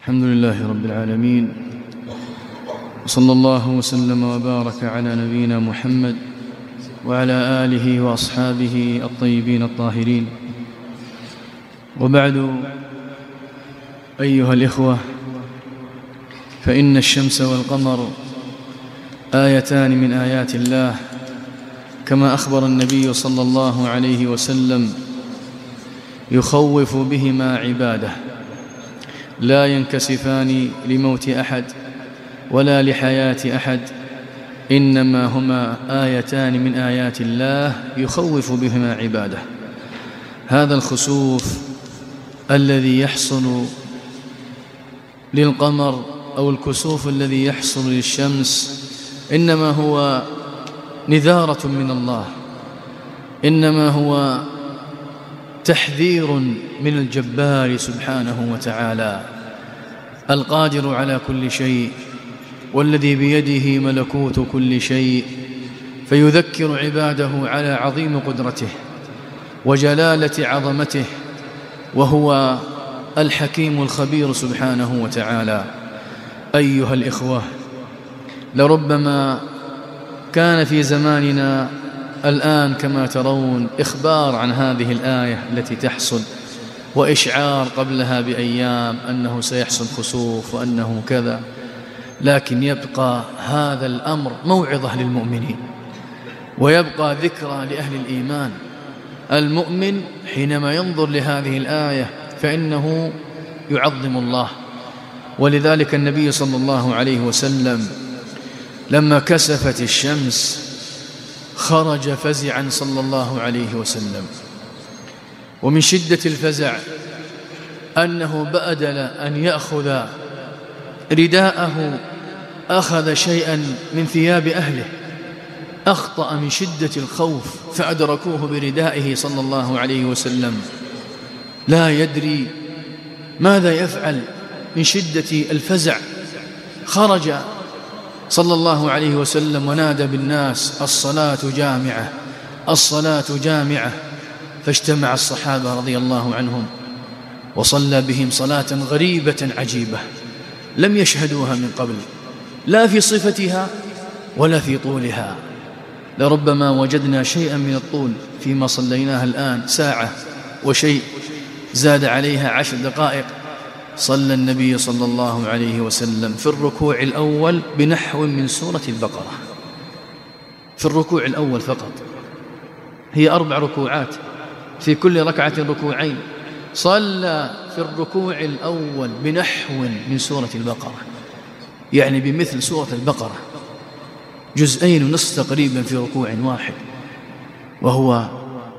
الحمد لله رب العالمين، وصلى الله وسلم وبارك على نبينا محمد وعلى آله وأصحابه الطيبين الطاهرين. وبعد، أيها الإخوة، فإن الشمس والقمر آيتان من آيات الله، كما أخبر النبي صلى الله عليه وسلم يخوف بهما عباده، لا ينكسفان لموت أحد ولا لحياة أحد، إنما هما آيتان من آيات الله يخوف بهما عباده. هذا الخسوف الذي يحصل للقمر أو الكسوف الذي يحصل للشمس إنما هو نذارة من الله، إنما هو تحذير من الجبار سبحانه وتعالى القادر على كل شيء، والذي بيده ملكوت كل شيء، فيذكر عباده على عظيم قدرته وجلالة عظمته، وهو الحكيم الخبير سبحانه وتعالى. أيها الإخوة، لربما كان في زماننا الآن كما ترون إخبار عن هذه الآية التي تحصل، وإشعار قبلها بأيام أنه سيحصل خسوف وأنه كذا، لكن يبقى هذا الأمر موعظة للمؤمنين، ويبقى ذكرى لأهل الإيمان. المؤمن حينما ينظر لهذه الآية فإنه يعظم الله، ولذلك النبي صلى الله عليه وسلم لما كسفت الشمس خرج فزعا صلى الله عليه وسلم، ومن شدة الفزع أنه بدل أن يأخذ رداءه أخذ شيئا من ثياب أهله، أخطأ من شدة الخوف فأدركوه بردائه صلى الله عليه وسلم، لا يدري ماذا يفعل من شدة الفزع. خرج صلى الله عليه وسلم ونادى بالناس: الصلاة جامعة، الصلاة جامعة. فاجتمع الصحابة رضي الله عنهم وصلى بهم صلاة غريبة عجيبة لم يشهدوها من قبل، لا في صفتها ولا في طولها. لربما وجدنا شيئا من الطول فيما صليناها الآن، ساعة وشيء زاد عليها 10 دقائق. صلى النبي صلى الله عليه وسلم في الركوع الأول بنحو من سورة البقرة، في الركوع الأول فقط، هي 4 ركوعات، في كل ركعة ركوعين. صلى في الركوع الأول بنحو من سورة البقرة، يعني بمثل سورة البقرة، 2.5 تقريبا في ركوع واحد، وهو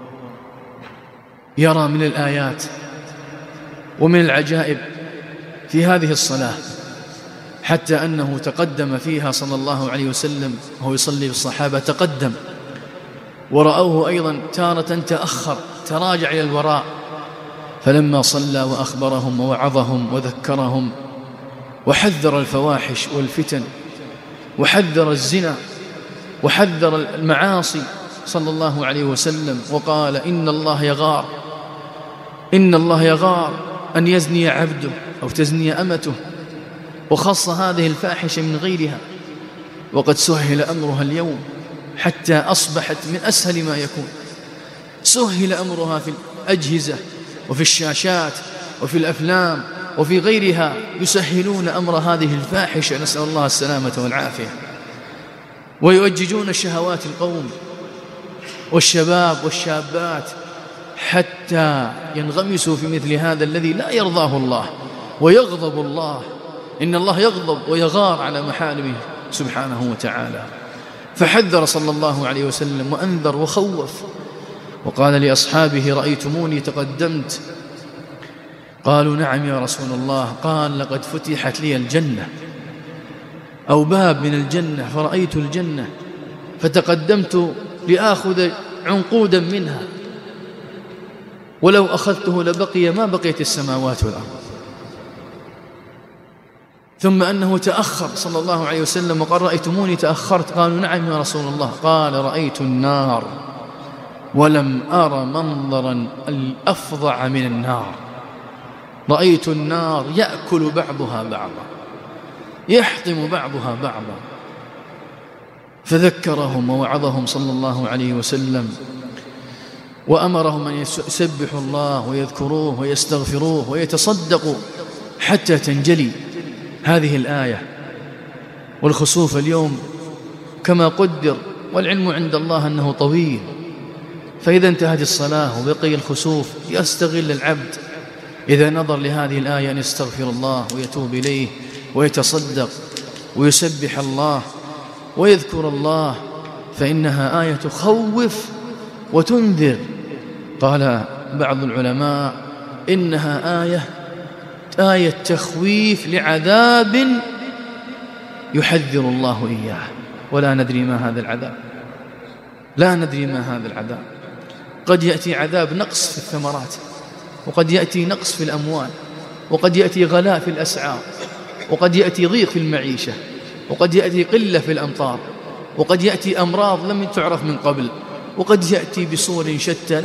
يرى من الآيات ومن العجائب في هذه الصلاة، حتى أنه تقدم فيها صلى الله عليه وسلم وهو يصلي بالصحابة، تقدم ورأوه أيضا تارة تأخر، تراجع إلى الوراء. فلما صلى وأخبرهم ووعظهم وذكرهم وحذر الفواحش والفتن وحذر الزنا وحذر المعاصي صلى الله عليه وسلم، وقال: إن الله يغار، إن الله يغار أن يزني عبده أو تزني أمته، وخص هذه الفاحشة من غيرها، وقد سهل أمرها اليوم حتى أصبحت من أسهل ما يكون. سهل أمرها في الأجهزة وفي الشاشات وفي الأفلام وفي غيرها، يسهلون أمر هذه الفاحشة، نسأل الله السلامة والعافية، ويؤججون شهوات القوم والشباب والشابات حتى ينغمسوا في مثل هذا الذي لا يرضاه الله ويغضب الله. إن الله يغضب ويغار على محارمه سبحانه وتعالى. فحذر صلى الله عليه وسلم وأنذر وخوف، وقال لأصحابه: رأيتموني تقدمت؟ قالوا: نعم يا رسول الله. قال: لقد فتحت لي الجنة أو باب من الجنة، فرأيت الجنة فتقدمت لآخذ عنقودا منها، ولو أخذته لبقي ما بقيت السماوات والأرض. ثم أنه تأخر صلى الله عليه وسلم وقال: رأيتموني تأخرت؟ قالوا: نعم يا رسول الله. قال: رأيت النار ولم أر منظرا أفظع من النار. رأيت النار يأكل بعضها بعضا، يحطم بعضها بعضا. فذكرهم ووعظهم صلى الله عليه وسلم، وأمرهم أن يسبحوا الله ويذكروه ويستغفروه ويتصدقوا حتى تنجلي هذه الآية. والخسوف اليوم كما قدر، والعلم عند الله أنه طويل، فإذا انتهت الصلاة وبقي الخسوف يستغل العبد إذا نظر لهذه الآية أن يستغفر الله ويتوب إليه ويتصدق ويسبح الله ويذكر الله، فإنها آية تخوف وتنذر. قال بعض العلماء إنها آية تخويف لعذاب يحذر الله إياه، ولا ندري ما هذا العذاب، لا ندري ما هذا العذاب. قد يأتي عذاب نقص في الثمرات، وقد يأتي نقص في الأموال، وقد يأتي غلاء في الأسعار، وقد يأتي ضيق في المعيشة، وقد يأتي قلة في الأمطار، وقد يأتي أمراض لم تعرف من قبل، وقد يأتي بصور شتى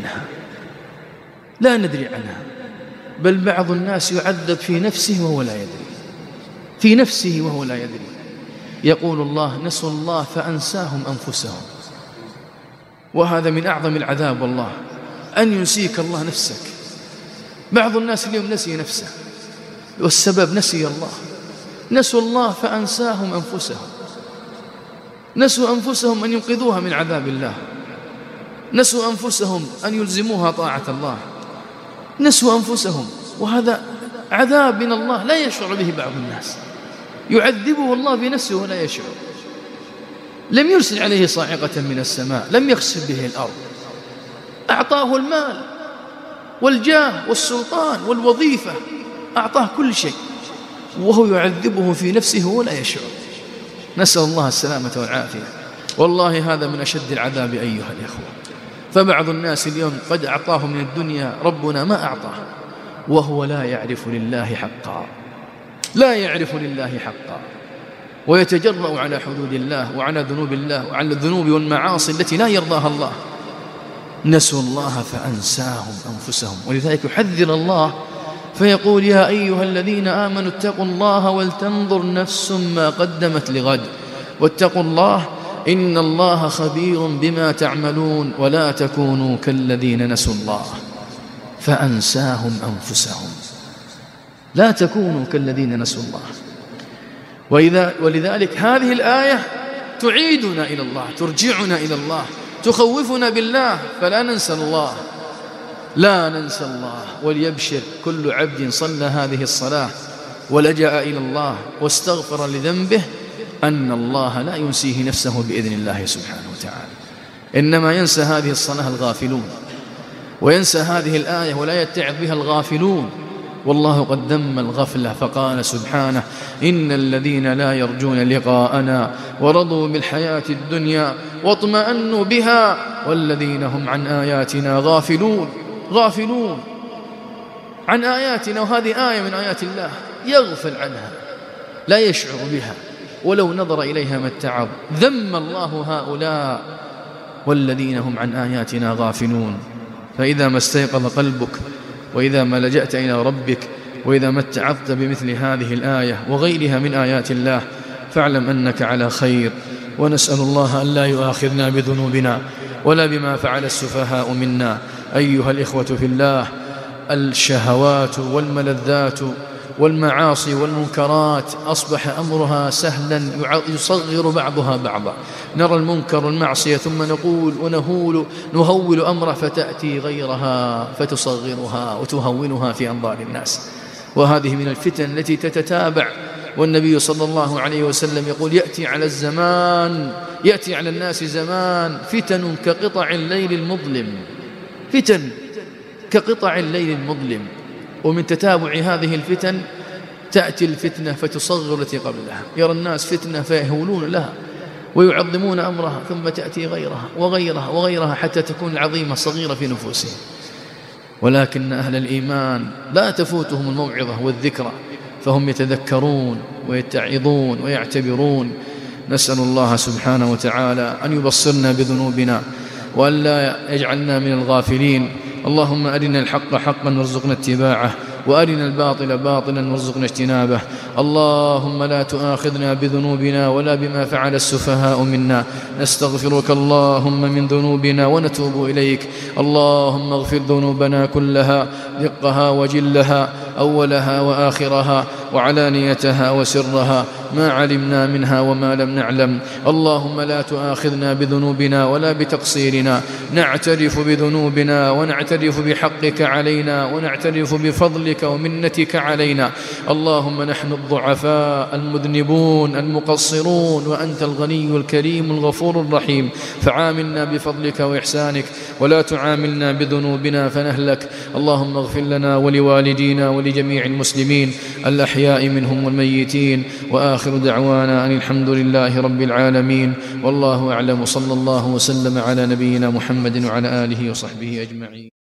لا ندري عنها. بل بعض الناس يعذب في نفسه وهو لا يدري، في نفسه وهو لا يدري. يقول الله: نسوا الله فأنساهم أنفسهم. وهذا من أعظم العذاب والله، أن ينسيك الله نفسك. بعض الناس اليوم نسي نفسه، والسبب نسي الله. نسوا الله فأنساهم أنفسهم، نسوا أنفسهم أن ينقذوها من عذاب الله، نسوا أنفسهم أن يلزموها طاعة الله، نسوا أنفسهم. وهذا عذاب من الله لا يشعر به بعض الناس، يعذبه الله بنفسه ولا يشعر. لم يرسل عليه صاعقة من السماء، لم يخسف به الأرض، أعطاه المال والجاه والسلطان والوظيفة، أعطاه كل شيء، وهو يعذبه في نفسه ولا يشعر. نسأل الله السلامة والعافية. والله هذا من أشد العذاب أيها الإخوة. فبعض الناس اليوم قد أعطاه من الدنيا ربنا ما أعطاه، وهو لا يعرف لله حقا، لا يعرف لله حقا، ويتجرأ على حدود الله وعلى ذنوب الله وعلى الذنوب والمعاصي التي لا يرضاها الله. نسوا الله فأنساهم أنفسهم. ولذلك يحذر الله فيقول: يا أيها الذين آمنوا اتقوا الله ولتنظر نفس ما قدمت لغد واتقوا الله إن الله خبير بما تعملون ولا تكونوا كالذين نسوا الله فأنساهم أنفسهم. لا تكونوا كالذين نسوا الله. ولذلك هذه الآية تعيدنا إلى الله، ترجعنا إلى الله، تخوفنا بالله، فلا ننسى الله، لا ننسى الله. وليبشر كل عبد صلى هذه الصلاة ولجأ إلى الله واستغفر لذنبه أن الله لا ينسيه نفسه بإذن الله سبحانه وتعالى. إنما ينسى هذه الصلاة الغافلون، وينسى هذه الآية ولا يتعظ بها الغافلون. والله قد ذم الغفلة فقال سبحانه: إن الذين لا يرجون لقاءنا ورضوا بالحياة الدنيا واطمأنوا بها والذين هم عن آياتنا غافلون. غافلون عن آياتنا، وهذه آية من آيات الله يغفل عنها، لا يشعر بها، ولو نظر إليها ما اتعظ. ذم الله هؤلاء والذين هم عن آياتنا غافلون. فإذا ما استيقظ قلبك، وإذا ما لجأت إلى ربك، وإذا ما اتعظت بمثل هذه الآية وغيرها من آيات الله، فاعلم أنك على خير. ونسأل الله أن لا يؤاخذنا بذنوبنا ولا بما فعل السفهاء منا. أيها الإخوة في الله، الشهوات والملذات والمعاصي والمنكرات أصبح أمرها سهلا يصغر بعضها بعضا. نرى المنكر والمعصية ثم نقول نهول أمره، فتأتي غيرها فتصغرها وتهونها في أنظار الناس. وهذه من الفتن التي تتتابع. والنبي صلى الله عليه وسلم يقول: يأتي على الناس زمان فتن كقطع الليل المظلم، فتن كقطع الليل المظلم. ومن تتابع هذه الفتن تأتي الفتنة فتصغر التي قبلها. يرى الناس فتنة فيهولون لها ويعظمون أمرها، ثم تأتي غيرها وغيرها وغيرها حتى تكون العظيمة صغيرة في نفوسهم. ولكن أهل الإيمان لا تفوتهم الموعظة والذكرى، فهم يتذكرون ويتعظون ويعتبرون. نسأل الله سبحانه وتعالى أن يبصرنا بذنوبنا وأن لا يجعلنا من الغافلين. اللهم أرنا الحق حقا وارزقنا اتباعه، وأرنا الباطل باطلا وارزقنا اجتنابه. اللهم لا تؤاخذنا بذنوبنا ولا بما فعل السفهاء منا، نستغفرك اللهم من ذنوبنا ونتوب إليك. اللهم اغفر ذنوبنا كلها، دقها وجلها، أولها وآخرها، وعلانيتها وسرها، ما علمنا منها وما لم نعلم. اللهم لا تؤاخذنا بذنوبنا ولا بتقصيرنا، نعترف بذنوبنا ونعترف بحقك علينا ونعترف بفضلك ومنتك علينا. اللهم نحن الضعفاء المذنبون المقصرون، وأنت الغني الكريم الغفور الرحيم، فعاملنا بفضلك وإحسانك ولا تعاملنا بذنوبنا فنهلك. اللهم اغفر لنا ولوالدينا ولجميع المسلمين الأحياء منهم والميتين، وآخر دعوانا أن الحمد لله رب العالمين، والله أعلم. صلى الله وسلم على نبينا محمد وعلى آله وصحبه أجمعين.